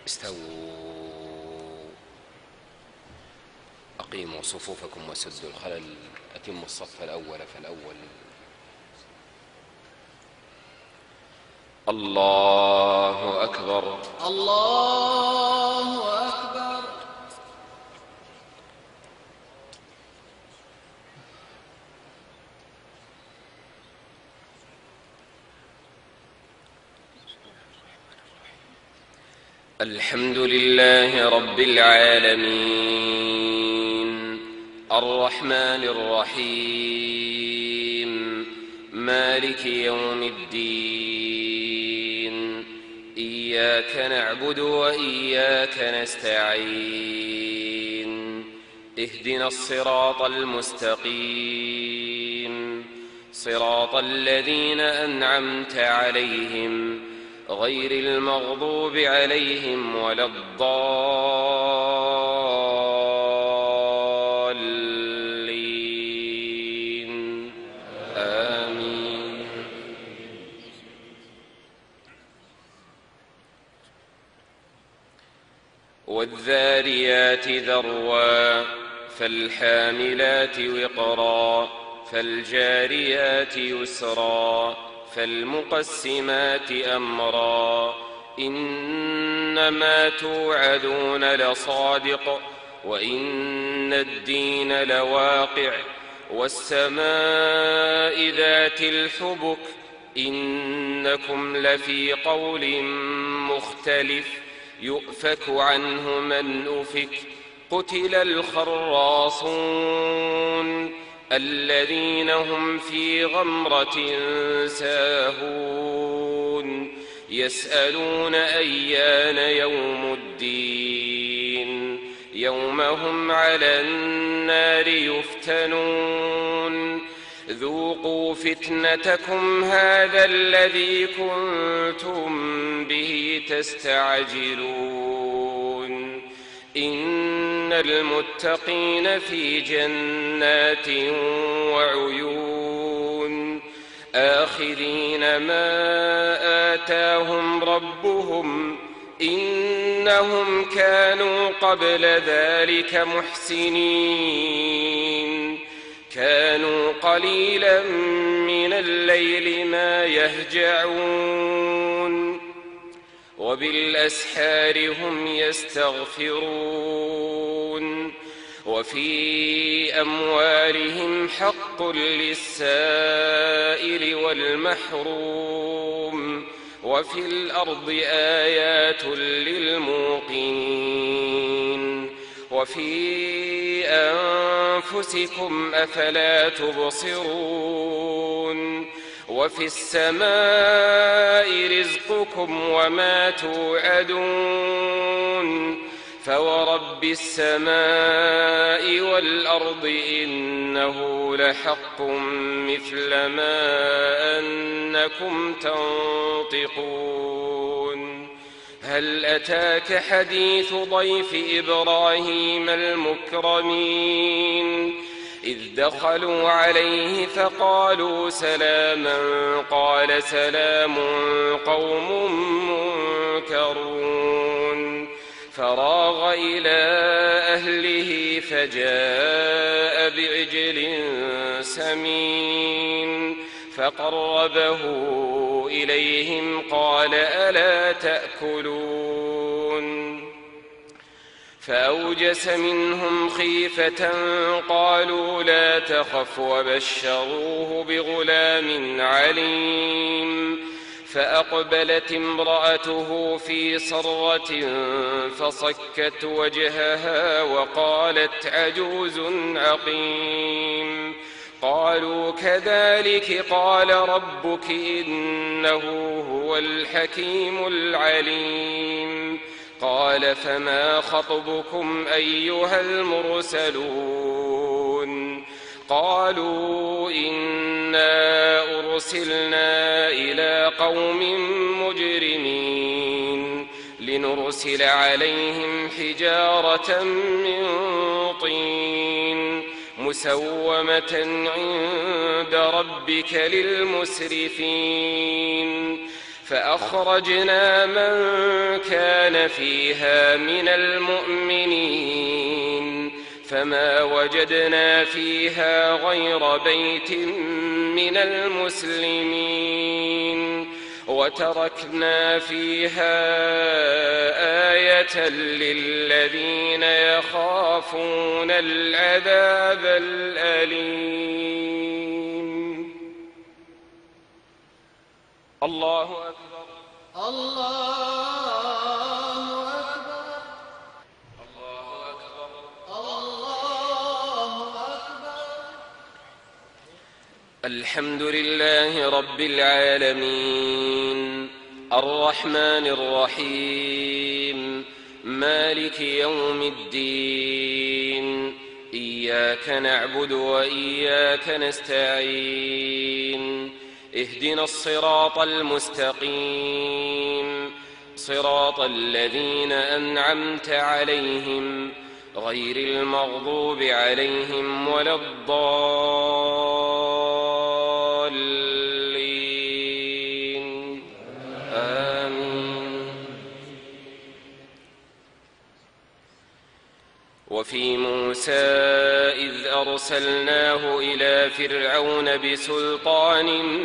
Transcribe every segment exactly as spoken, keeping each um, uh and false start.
استووا. أقيموا صفوفكم وسدوا الخلل. أتموا الصف الأول فالأول. الله أكبر. الله أكبر. الحمد لله رب العالمين الرحمن الرحيم مالك يوم الدين. إياك نعبد وإياك نستعين. اهدنا الصراط المستقيم صراط الذين أنعمت عليهم غير المغضوب عليهم ولا الضالين. آمين. والذاريات ذروا فالحاملات وقرا فالجاريات يسرا فالمقسمات أمرا. إنما توعدون لصادق وإن الدين لواقع. والسماء ذات الحبك إنكم لفي قول مختلف. يؤفك عنه من أفك. قتل الخراصون الذين هم في غمرة ساهون. يسألون أيان يوم الدين يوم هم على النار يفتنون. ذوقوا فتنتكم هذا الذي كنتم به تستعجلون. إن المتقين في جنات وعيون آخذين ما آتاهم ربهم إنهم كانوا قبل ذلك محسنين. كانوا قليلا من الليل ما يهجعون وبالأسحار هم يستغفرون. وفي أموالهم حق للسائل والمحروم. وفي الأرض آيات للموقنين. وفي أنفسكم أفلا تبصرون. وفي السماء رزقكم وما توعدون. فورب السماء والأرض إنه لحق مثل ما أنكم تنطقون. هل أتاك حديث ضيف إبراهيم المكرمين إذ دخلوا عليه فقالوا سلاما قال سلام قوم منكرون. فراغ إلى أهله فجاء بعجل سمين فقربه إليهم قال ألا تأكلون. فأوجس منهم خيفة قالوا لا تخف وبشروه بغلام عليم. فأقبلت امرأته في صرة فصكت وجهها وقالت عجوز عقيم. قالوا كذلك قال ربك إنه هو الحكيم العليم. قال فما خطبكم أيها المرسلون. قالوا إنا أرسلنا إلى قوم مجرمين لنرسل عليهم حجارة من طين مسومة عند ربك للمسرفين. فأخرجنا من كان فيها من المؤمنين فما وجدنا فيها غير بيت من المسلمين وتركنا فيها آية للذين يخافون العذاب الأليم. الله أكبر. الله أكبر. الله أكبر. الله أكبر. الحمد لله رب العالمين الرحمن الرحيم مالك يوم الدين إياك نعبد وإياك نستعين اهدنا الصراط المستقيم صراط الذين أنعمت عليهم غير المغضوب عليهم ولا الضالين آمين. وفي موسى إذ أرسلناه إلى فرعون بسلطان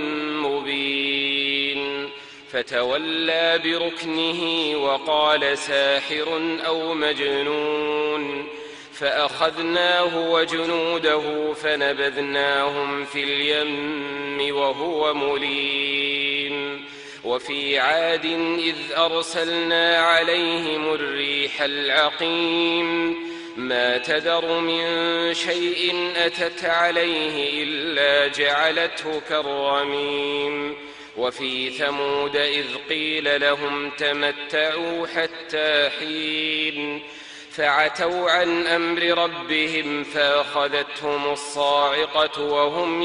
مبين فتولى بركنه وقال ساحر أو مجنون فأخذناه وجنوده فنبذناهم في اليم وهو مليم. وفي عاد إذ أرسلنا عليهم الريح العقيم ما تذر من شيء أتت عليه إلا جعلته كالرميم. وفي ثمود إذ قيل لهم تمتعوا حتى حين فعتوا عن أمر ربهم فأخذتهم الصاعقة وهم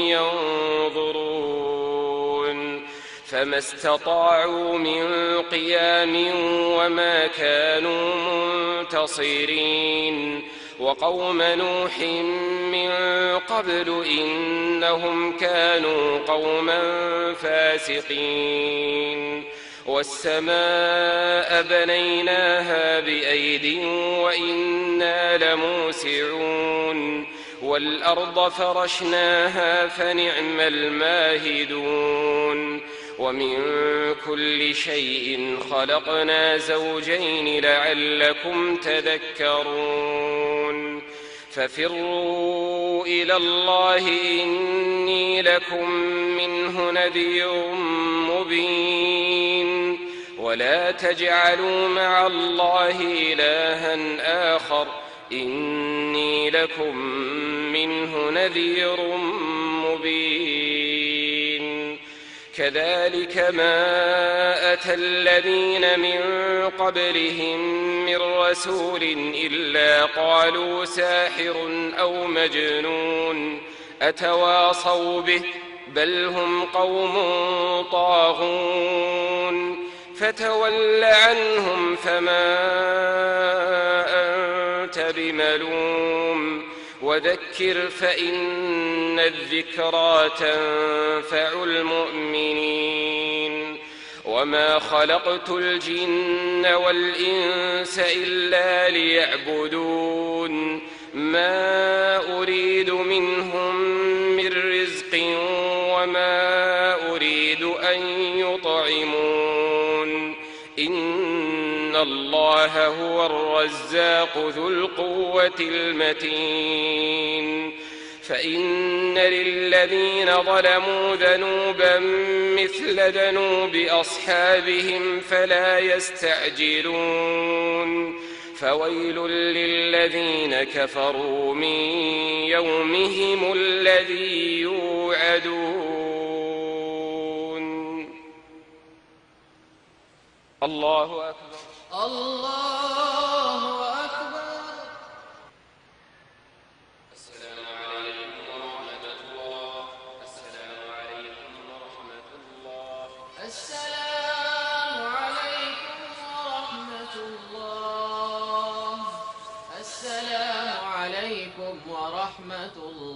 ينظرون فما استطاعوا من قيام وما كانوا منتصرين. وقوم نوح من قبل إنهم كانوا قوما فاسقين. والسماء بنيناها بأيد وإنا لموسعون والأرض فرشناها فنعم الماهدون. ومن كل شيء خلقنا زوجين لعلكم تذكرون. ففروا إلى الله إني لكم منه نذير مبين. ولا تجعلوا مع الله إلها آخر إني لكم منه نذير مبين. كذلك ما أتى الذين من قبلهم من رسول إلا قالوا ساحر أو مجنون أتواصوا به بل هم قوم طاغون. فتول عنهم فما أنت بملوم وذكر فإن الذكرى تنفع المؤمنين. وما خلقت الجن والإنس إلا ليعبدون ما أريد منهم من رزق وما أريد أن يطعمون إن الله هو الرزاق ذو القوة المتين. فإن للذين ظلموا ذنوبا مثل ذنوب أصحابهم فلا يستعجلون. فويل للذين كفروا من يومهم الذي يوعدون. الله أكبر. الله أكبر. السلام عليكم ورحمة الله. السلام عليكم ورحمة الله. السلام عليكم ورحمة الله. السلام عليكم ورحمة الله.